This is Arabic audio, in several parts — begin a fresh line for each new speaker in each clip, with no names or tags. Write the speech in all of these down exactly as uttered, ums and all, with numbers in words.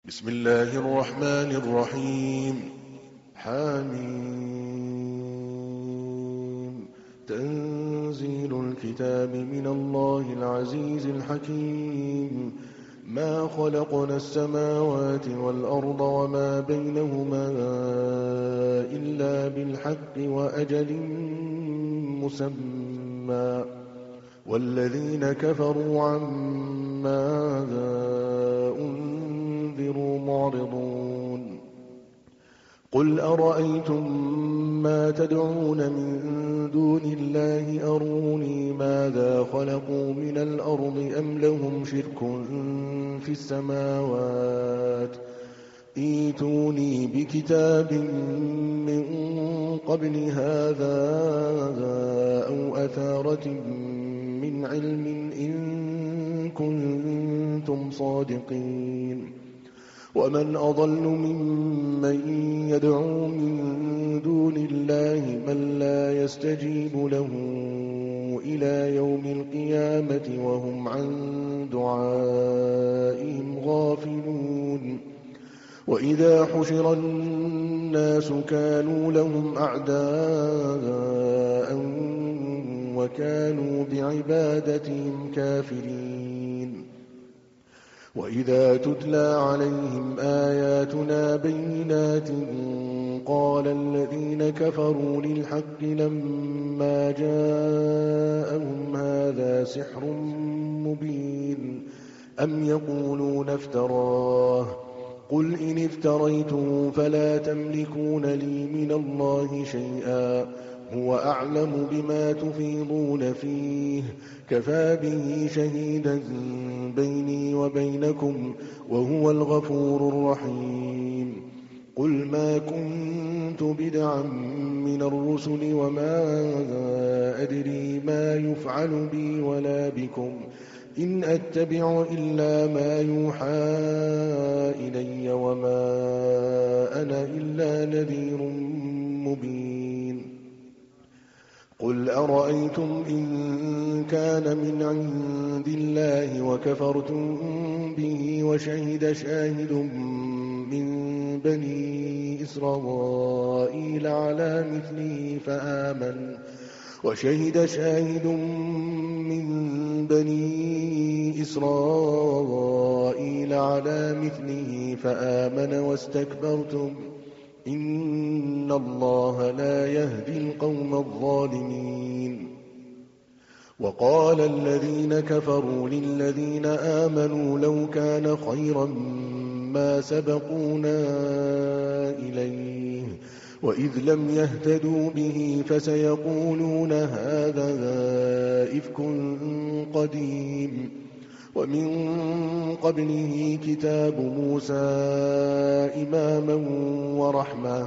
بسم الله الرحمن الرحيم. حميم. تنزيل الكتاب من الله العزيز الحكيم. ما خلقنا السماوات والأرض وما بينهما إلا بالحق وأجل مسمى، والذين كفروا عما أنذروا معرضون. قل أرأيتم ما تدعون من دون الله أروني ماذا خلقوا من الأرض أم لهم شرك في السماوات، ائتوني بكتاب من قبل هذا أو أثارة من علم إن كنتم صادقين. ومن أضل ممن يدعو من دون الله من لا يستجيب له إلى يوم القيامة وهم عن دعائهم غافلون. وإذا حشر الناس كانوا لهم أعداء وكانوا بعبادتهم كافرين. وإذا تتلى عليهم آياتنا بينات قال الذين كفروا للحق لما جاءهم هذا سحر مبين أم يقولون افتراه، قل إن افتريته فلا تملكون لي من الله شيئا هو أعلم بما تفيضون فيه كفى به شهيدا بيني وبينكم وهو الغفور الرحيم. قل ما كنت بدعا من الرسل وما أدري ما يفعل بي ولا بكم إن أتبع إلا ما يوحى إلي وما أنا إلا نذير مبين. قل أرأيتم إن كان من عند الله وكفرتم به وشهد شاهد من بني إسرائيل على مثله فآمن وشهد شاهد من بني إسرائيل على مثله فآمن واستكبرتم إن الله لا يهدي القوم الظالمين. وقال الذين كفروا للذين آمنوا لو كان خيرا ما سبقونا إليه وإذ لم يهتدوا به فسيقولون هذا إفك قديم. ومن قبله كتاب موسى إماما ورحمة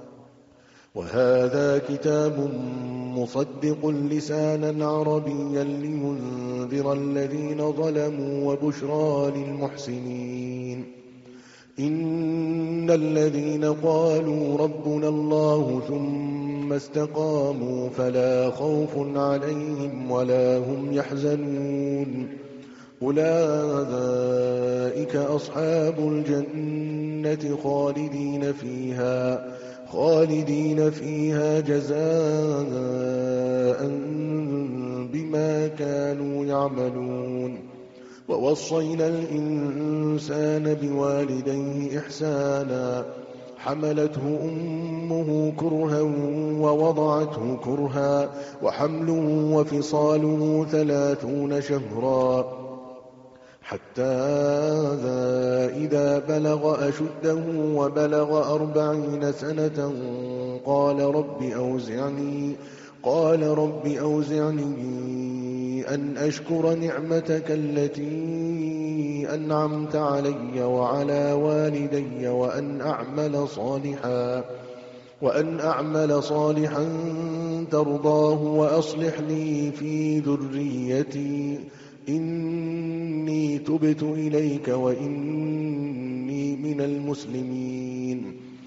وهذا كتاب مصدق لسانا عربيا لينذر الذين ظلموا وبشرى للمحسنين. إن الذين قالوا ربنا الله ثم استقاموا فلا خوف عليهم ولا هم يحزنون أولئك أصحاب الجنة خالدين فيها خالدين فيها جزاء بما كانوا يعملون. ووصينا الإنسان بوالديه إحسانا حملته أمه كرها ووضعته كرها وحمله وفصاله ثلاثون شهرا حتى إذا بلغ أشده وبلغ أربعين سنة قال رب أوزعني قال رب أوزعني أن أشكر نعمتك التي أنعمت علي وعلى والدي وأن أعمل صالحا وأن أعمل صالحا ترضاه وأصلح لي في ذريتي إني تبت إليك وإني من المسلمين.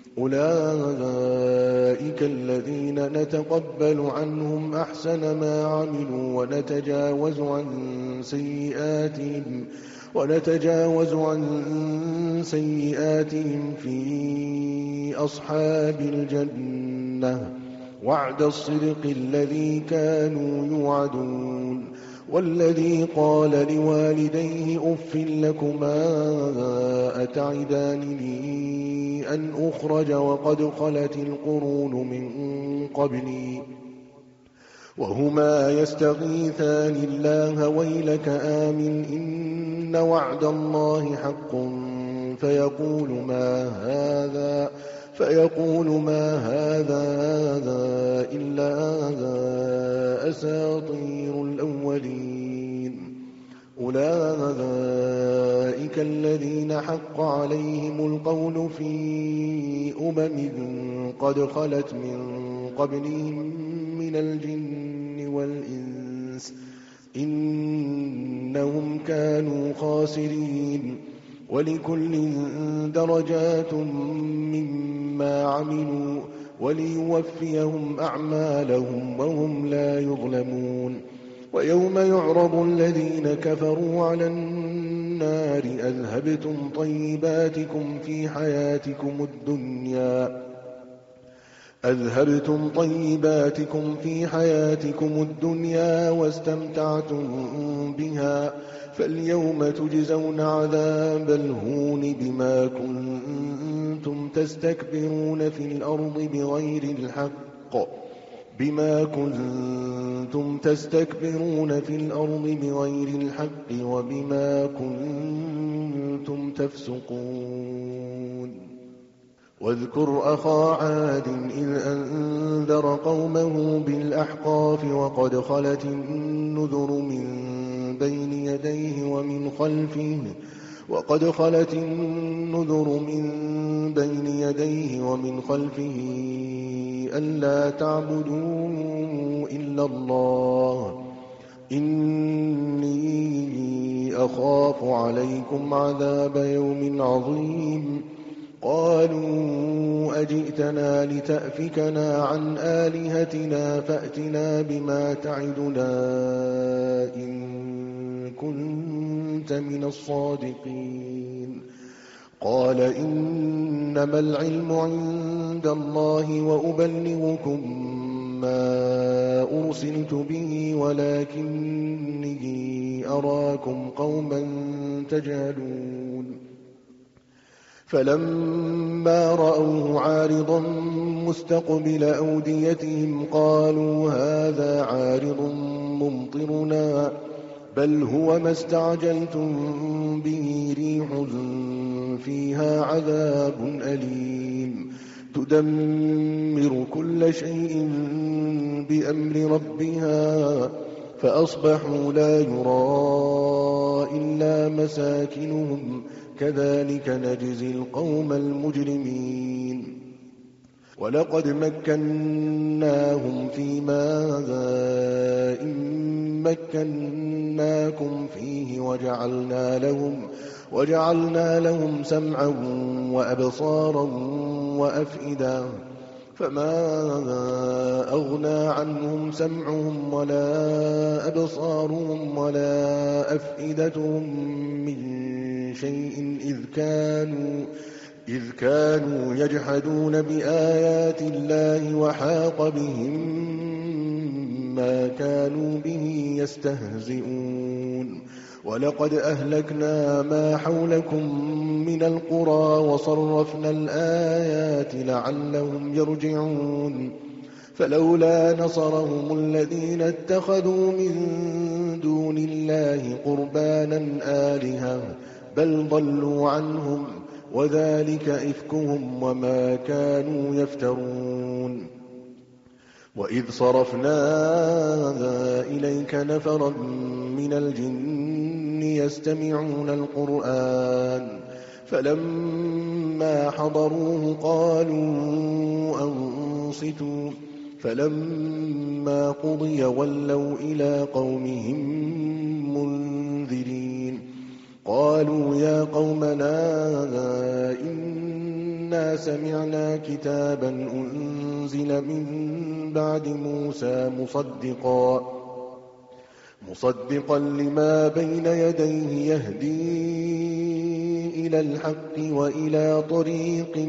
أولئك الذين نتقبل عنهم أحسن ما عملوا ونتجاوز عن سيئاتهم ونتجاوز عن سيئاتهم في أصحاب الجنة وعد الصدق الذي كانوا يوعدون والذي قال لوالديه أف لكما أتعدانني أن أخرج وقد خلت القرون من قبلي وهما يستغيثان الله ويلك آمن إن وعد الله حق فيقول ما هذا فيقول ما هذا إلا أساطير الأولين أولئك الذين حق عليهم القول في أمم قد خلت من قبلهم من الجن والإنس إنهم كانوا خاسرين ولكل درجات مما عملوا وليوفيهم أعمالهم وهم لا يظلمون ويوم يعرض الذين كفروا على النار أذهبتم طيباتكم في حياتكم الدنيا أذهبتم طيباتكم في حياتكم الدنيا واستمتعتم بها فاليوم تجزون عذاب الهون بما كنتم تستكبرون في الأرض بغير الحق بما كنتم تستكبرون في الأرض بغير الحق وبما كنتم تفسقون واذكر أخا عاد إذ أنذر قومه بالأحقاف وقد خلت النذر من بين يديه ومن خلفه وقد خلت النذر من بين يديه ومن خلفه ألا تعبدوا إلا الله إني أخاف عليكم عذاب يوم عظيم قالوا أجئتنا لتأفكنا عن آلهتنا فأتنا بما تعدنا إن كنت من الصادقين قال إنما العلم عند الله وأبلغكم ما أرسلت به ولكني أراكم قوما تجهلون فلما رأوه عارضا مستقبل أوديتهم قالوا هذا عارض ممطرنا بل هو ما استعجلتم به ريح فيها عذاب أليم تدمر كل شيء بأمر ربها فأصبحوا لا يرى إلا مساكنهم كذلك نجزي القوم المجرمين ولقد مكناهم في ماء مكناكم فيه وجعلنا لهم وجعلنا لهم سمعا وأبصارا وأفئدة فما أغنى عنهم سمعهم ولا أبصارهم ولا أفئدتهم من شيء إذ كانوا إذ كانوا يجحدون بآيات الله وحاق بهم ما كانوا به يستهزئون ولقد أهلكنا ما حولكم من القرى وصرفنا الآيات لعلهم يرجعون فلولا نصرهم الذين اتخذوا من دون الله قربانا آلهة بل ضلوا عنهم وذلك إفكهم وما كانوا يفترون وإذ صرفنا إليك نفرا من الجن يستمعون القرآن فلما حضروه قالوا أنصتوا فلما قضي ولوا إلى قومهم منذرين قالوا يا قومنا إنا سمعنا كتابا أنزل من بعد موسى مصدقا مصدقا لما بين يديه يهدي إلى الحق وإلى طريق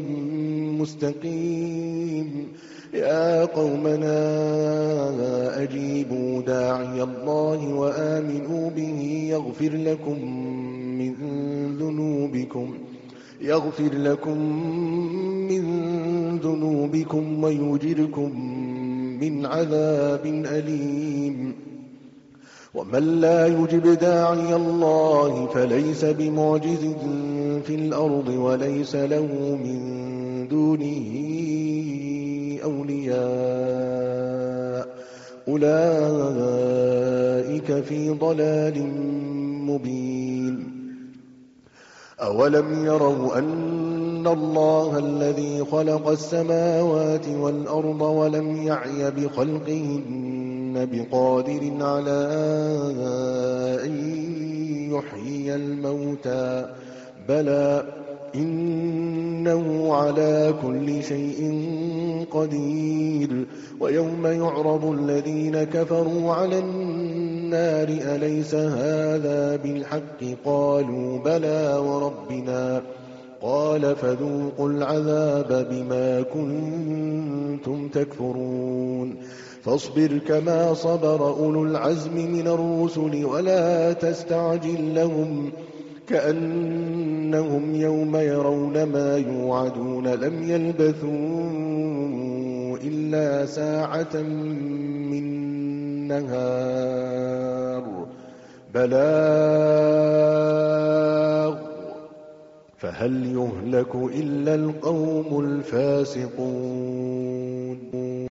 مستقيم يا قومنا أجيبوا داعي الله وآمنوا به يغفر لكم من ذنوبكم يغفر لكم من ذنوبكم ويجركم من عذاب أليم ومن لا يجب داعي الله فليس بمعجز في الأرض وليس له من دونه أولياء أولئك في ضلال مبين أولم يروا أن الله الذي خلق السماوات والأرض ولم يعي بخلقهن بقادر على أن يحيي الموتى بلى إنه على كل شيء قدير ويوم يعرض الذين كفروا على النار أليس هذا بالحق قالوا بلى وربنا قال فذوقوا العذاب بما كنتم تكفرون فاصبر كما صبر أولو العزم من الرسل ولا تستعجل لهم كأنهم يوم يرون ما يوعدون لم يلبثوا إلا ساعة من نهار بلاغ فهل يهلك إلا القوم الفاسقون